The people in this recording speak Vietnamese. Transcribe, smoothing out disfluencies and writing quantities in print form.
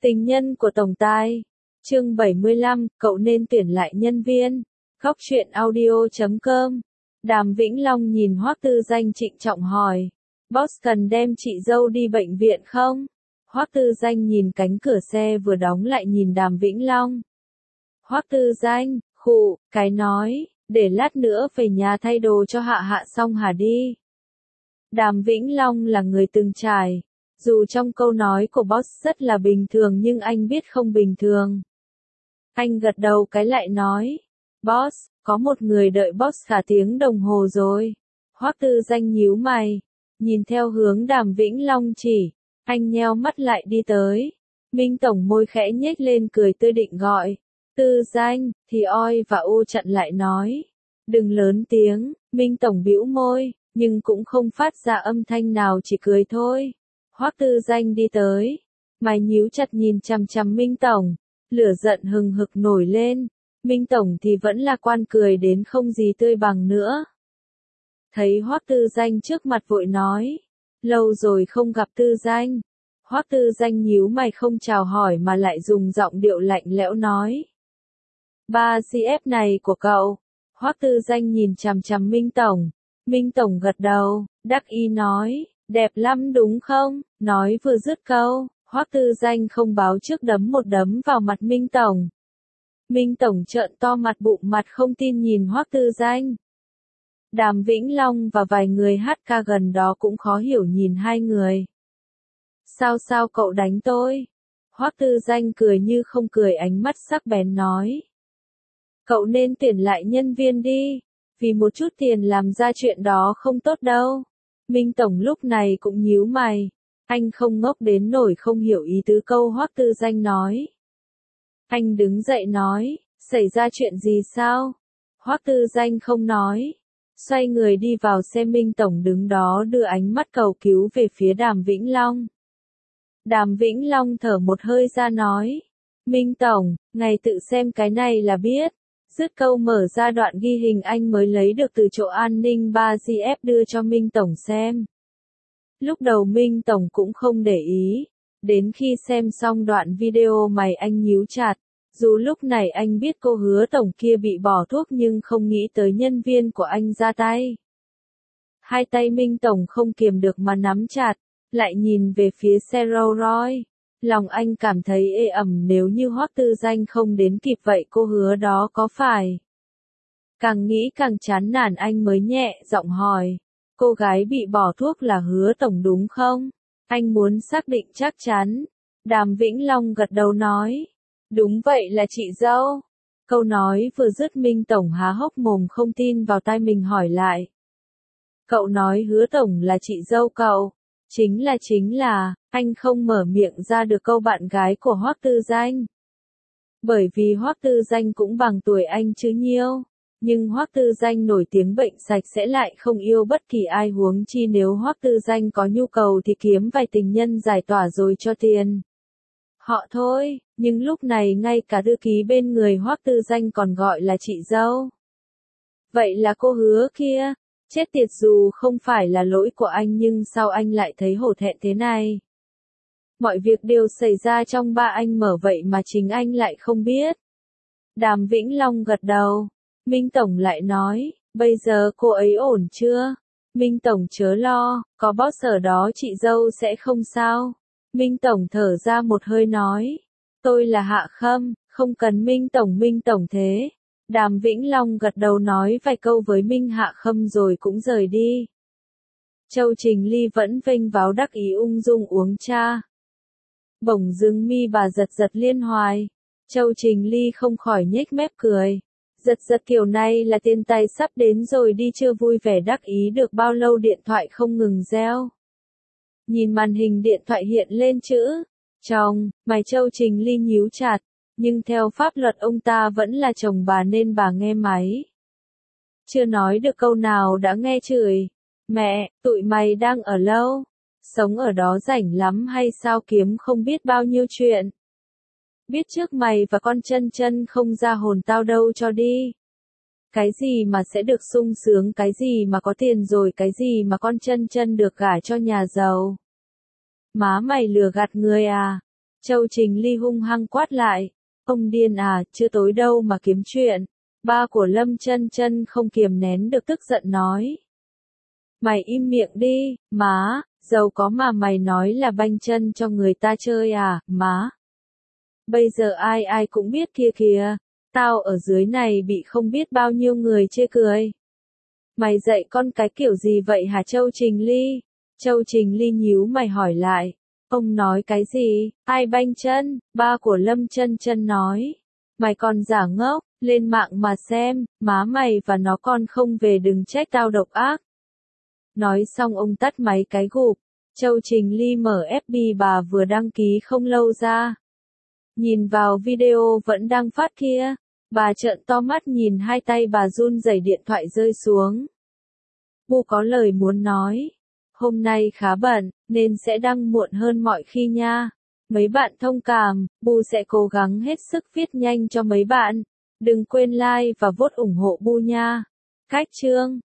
Tình nhân của tổng tài. Chương 75, cậu nên tuyển lại nhân viên. Góc truyện audio.com. Đàm Vĩnh Long nhìn Hoắc Tư Danh trịnh trọng hỏi. Boss cần đem chị dâu đi bệnh viện không? Hoắc Tư Danh nhìn cánh cửa xe vừa đóng lại nhìn Đàm Vĩnh Long. Hoắc Tư Danh, khụ, cái nói, để lát nữa về nhà thay đồ cho hạ hạ xong hả đi. Đàm Vĩnh Long là người từng trải. Dù trong câu nói của boss rất là bình thường nhưng anh biết không bình thường. Anh gật đầu cái lại nói. Boss, có một người đợi boss cả tiếng đồng hồ rồi. Hoắc Tư Danh nhíu mày. Nhìn theo hướng Đàm Vĩnh Long chỉ. Anh nheo mắt lại đi tới. Minh Tổng môi khẽ nhếch lên cười tươi định gọi. Tư Danh, thì oi và u chặn lại nói. Đừng lớn tiếng, Minh Tổng bĩu môi, nhưng cũng không phát ra âm thanh nào chỉ cười thôi. Hoắc Tư Danh đi tới, mày nhíu chặt nhìn chằm chằm Minh Tổng, lửa giận hừng hực nổi lên, Minh Tổng thì vẫn là quan cười đến không gì tươi bằng nữa. Thấy Hoắc Tư Danh trước mặt vội nói, lâu rồi không gặp Tư Danh. Hoắc Tư Danh nhíu mày không chào hỏi mà lại dùng giọng điệu lạnh lẽo nói. Ba CF này của cậu. Hoắc Tư Danh nhìn chằm chằm Minh Tổng. Minh Tổng gật đầu, đắc ý nói. Đẹp lắm đúng không? Nói vừa dứt câu, Hoắc Tư Danh không báo trước đấm một đấm vào mặt Minh Tổng. Minh Tổng trợn to mặt bụng mặt không tin nhìn Hoắc Tư Danh. Đàm Vĩnh Long và vài người hát ca gần đó cũng khó hiểu nhìn hai người. Sao cậu đánh tôi? Hoắc Tư Danh cười như không cười ánh mắt sắc bén nói. Cậu nên tuyển lại nhân viên đi, vì một chút tiền làm ra chuyện đó không tốt đâu. Minh Tổng lúc này cũng nhíu mày, anh không ngốc đến nổi không hiểu ý tứ câu Hoắc Tư Danh nói. Anh đứng dậy nói, xảy ra chuyện gì sao? Hoắc Tư Danh không nói, xoay người đi vào xe. Minh Tổng đứng đó đưa ánh mắt cầu cứu về phía Đàm Vĩnh Long. Đàm Vĩnh Long thở một hơi ra nói, Minh Tổng, ngài tự xem cái này là biết. Dứt câu mở ra đoạn ghi hình anh mới lấy được từ chỗ an ninh 3GF đưa cho Minh Tổng xem. Lúc đầu Minh Tổng cũng không để ý, đến khi xem xong đoạn video mày anh nhíu chặt, dù lúc này anh biết cô Hứa Tổng kia bị bỏ thuốc nhưng không nghĩ tới nhân viên của anh ra tay. Hai tay Minh Tổng không kiềm được mà nắm chặt, lại nhìn về phía xe Rolls Royce. Lòng anh cảm thấy ê ẩm nếu như Hoắc Tư Danh không đến kịp vậy cô Hứa đó có phải. Càng nghĩ càng chán nản anh mới nhẹ giọng hỏi. Cô gái bị bỏ thuốc là Hứa Tổng đúng không? Anh muốn xác định chắc chắn. Đàm Vĩnh Long gật đầu nói. Đúng vậy là chị dâu. Câu nói vừa dứt Minh Tổng há hốc mồm không tin vào tai mình hỏi lại. Cậu nói Hứa Tổng là chị dâu cậu. Chính là, anh không mở miệng ra được câu bạn gái của Hoắc Tư Danh. Bởi vì Hoắc Tư Danh cũng bằng tuổi anh chứ nhiêu, nhưng Hoắc Tư Danh nổi tiếng bệnh sạch sẽ lại không yêu bất kỳ ai huống chi nếu Hoắc Tư Danh có nhu cầu thì kiếm vài tình nhân giải tỏa rồi cho tiền. Họ thôi, nhưng lúc này ngay cả thư ký bên người Hoắc Tư Danh còn gọi là chị dâu. Vậy là cô Hứa kia. Chết tiệt dù không phải là lỗi của anh nhưng sao anh lại thấy hổ thẹn thế này? Mọi việc đều xảy ra trong ba anh mở vậy mà chính anh lại không biết. Đàm Vĩnh Long gật đầu. Minh Tổng lại nói, bây giờ cô ấy ổn chưa? Minh Tổng chớ lo, có boss ở đó chị dâu sẽ không sao. Minh Tổng thở ra một hơi nói, tôi là Hạ Khâm, không cần Minh Tổng thế. Đàm Vĩnh Long gật đầu nói vài câu với Minh Hạ Khâm rồi cũng rời đi. Châu Trình Ly vẫn vênh váo đắc ý ung dung uống trà. Bỗng dưng mi bà giật liên hoài. Châu Trình Ly không khỏi nhếch mép cười. Giật kiểu này là tiền tài sắp đến rồi đi chưa vui vẻ đắc ý được bao lâu điện thoại không ngừng reo. Nhìn màn hình điện thoại hiện lên chữ. Chồng, mày Châu Trình Ly nhíu chặt. Nhưng theo pháp luật ông ta vẫn là chồng bà nên bà nghe máy. Chưa nói được câu nào đã nghe chửi. Mẹ, tụi mày đang ở lâu. Sống ở đó rảnh lắm hay sao kiếm không biết bao nhiêu chuyện. Biết trước mày và con chân không ra hồn tao đâu cho đi. Cái gì mà sẽ được sung sướng, cái gì mà có tiền rồi, cái gì mà con chân được gả cho nhà giàu. Má mày lừa gạt người à. Châu Trình Ly hung hăng quát lại. Ông điên à, chưa tối đâu mà kiếm chuyện. Ba của Lâm Chân Chân không kiềm nén được tức giận nói. Mày im miệng đi, má, giàu có mà mày nói là banh chân cho người ta chơi à, má. Bây giờ ai ai cũng biết kia kìa, tao ở dưới này bị không biết bao nhiêu người chê cười. Mày dạy con cái kiểu gì vậy hả Châu Trình Ly? Châu Trình Ly nhíu mày hỏi lại. Ông nói cái gì? Ai banh chân? Ba của Lâm Chân Chân nói. Mày còn giả ngốc, lên mạng mà xem, má mày và nó con không về đừng trách tao độc ác. Nói xong ông tắt máy cái gục. Châu Trình Ly mở FB bà vừa đăng ký không lâu ra. Nhìn vào video vẫn đang phát kia, bà trợn to mắt nhìn hai tay bà run rẩy điện thoại rơi xuống. Bu có lời muốn nói. Hôm nay khá bận, nên sẽ đăng muộn hơn mọi khi nha. Mấy bạn thông cảm, Bu sẽ cố gắng hết sức viết nhanh cho mấy bạn. Đừng quên like và vote ủng hộ Bu nha. Cách chương